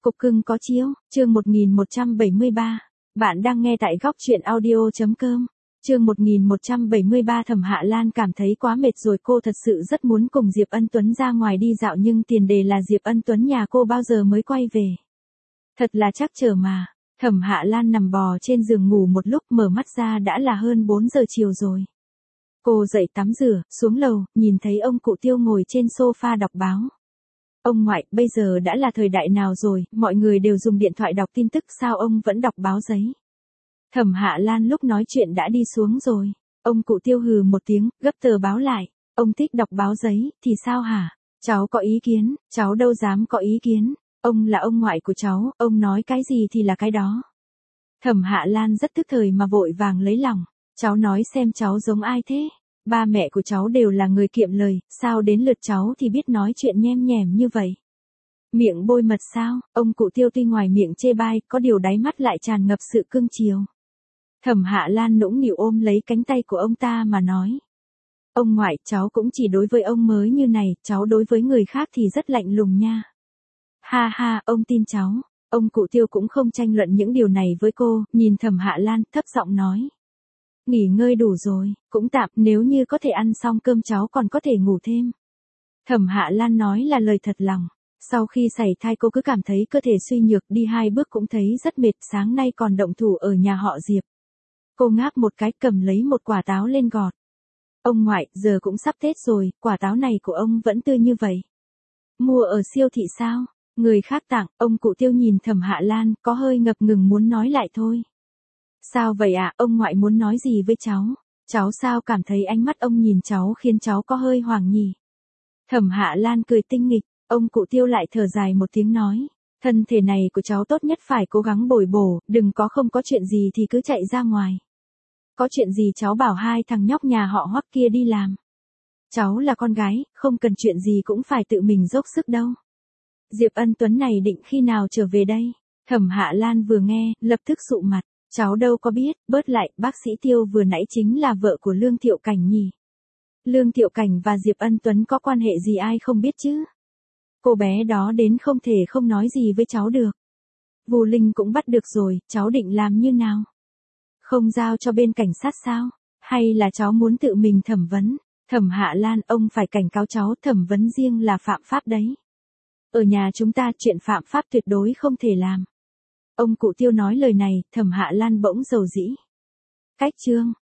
Cục cưng có chiếu, chương 1173. Bạn đang nghe tại góc truyện audio.com. Chương 1173. Thẩm Hạ Lan cảm thấy quá mệt rồi, cô thật sự rất muốn cùng Diệp Ân Tuấn ra ngoài đi dạo, nhưng tiền đề là Diệp Ân Tuấn nhà cô bao giờ mới quay về. Thật là trắc trở mà. Thẩm Hạ Lan nằm bò trên giường ngủ một lúc, mở mắt ra đã là hơn 4 giờ chiều rồi. Cô dậy tắm rửa, xuống lầu, nhìn thấy ông cụ Tiêu ngồi trên sofa đọc báo. Ông ngoại, bây giờ đã là thời đại nào rồi, mọi người đều dùng điện thoại đọc tin tức, sao ông vẫn đọc báo giấy? Thẩm Hạ Lan lúc nói chuyện đã đi xuống rồi. Ông cụ Tiêu hừ một tiếng, gấp tờ báo lại. Ông thích đọc báo giấy, thì sao hả? Cháu có ý kiến, cháu đâu dám có ý kiến. Ông là ông ngoại của cháu, ông nói cái gì thì là cái đó. Thẩm Hạ Lan rất tức thời mà vội vàng lấy lòng. Cháu nói xem cháu giống ai thế? Ba mẹ của cháu đều là người kiệm lời, sao đến lượt cháu thì biết nói chuyện nhem nhẻm như vậy? Miệng bôi mật sao? Ông cụ Tiêu tuy ngoài miệng chê bai, có điều đáy mắt lại tràn ngập sự cưng chiều. Thẩm Hạ Lan nũng nịu ôm lấy cánh tay của ông ta mà nói. Ông ngoại, cháu cũng chỉ đối với ông mới như này, cháu đối với người khác thì rất lạnh lùng nha. Ha ha, ông tin cháu. Ông cụ Tiêu cũng không tranh luận những điều này với cô, nhìn Thẩm Hạ Lan, thấp giọng nói. Nghỉ ngơi đủ rồi, cũng tạm, nếu như có thể ăn xong cơm cháu còn có thể ngủ thêm. Thẩm Hạ Lan nói là lời thật lòng. Sau khi sảy thai cô cứ cảm thấy cơ thể suy nhược, đi 2 bước cũng thấy rất mệt, sáng nay còn động thủ ở nhà họ Diệp. Cô ngáp một cái, cầm lấy một quả táo lên gọt. Ông ngoại, giờ cũng sắp Tết rồi, quả táo này của ông vẫn tươi như vậy. Mua ở siêu thị sao? Người khác tặng. Ông cụ Tiêu nhìn Thẩm Hạ Lan, có hơi ngập ngừng muốn nói lại thôi. Sao vậy ạ, ông ngoại muốn nói gì với cháu? Cháu sao cảm thấy ánh mắt ông nhìn cháu khiến cháu có hơi hoảng nhỉ? Thẩm Hạ Lan cười tinh nghịch, ông cụ Tiêu lại thở dài một tiếng nói. Thân thể này của cháu tốt nhất phải cố gắng bồi bổ, đừng có không có chuyện gì thì cứ chạy ra ngoài. Có chuyện gì cháu bảo 2 thằng nhóc nhà họ Hoắc kia đi làm. Cháu là con gái, không cần chuyện gì cũng phải tự mình dốc sức đâu. Diệp Ân Tuấn này định khi nào trở về đây? Thẩm Hạ Lan vừa nghe, lập tức sụ mặt. Cháu đâu có biết, bớt lại, bác sĩ Tiêu vừa nãy chính là vợ của Lương Thiệu Cảnh nhỉ. Lương Thiệu Cảnh và Diệp Ân Tuấn có quan hệ gì ai không biết chứ? Cô bé đó đến không thể không nói gì với cháu được. Vu Linh cũng bắt được rồi, cháu định làm như nào? Không giao cho bên cảnh sát sao? Hay là cháu muốn tự mình thẩm vấn? Thẩm Hạ Lan, ông phải cảnh cáo cháu, thẩm vấn riêng là phạm pháp đấy. Ở nhà chúng ta chuyện phạm pháp tuyệt đối không thể làm. Ông cụ Tiêu nói lời này, Thẩm Hạ Lan bỗng rầu rĩ. Cách chương,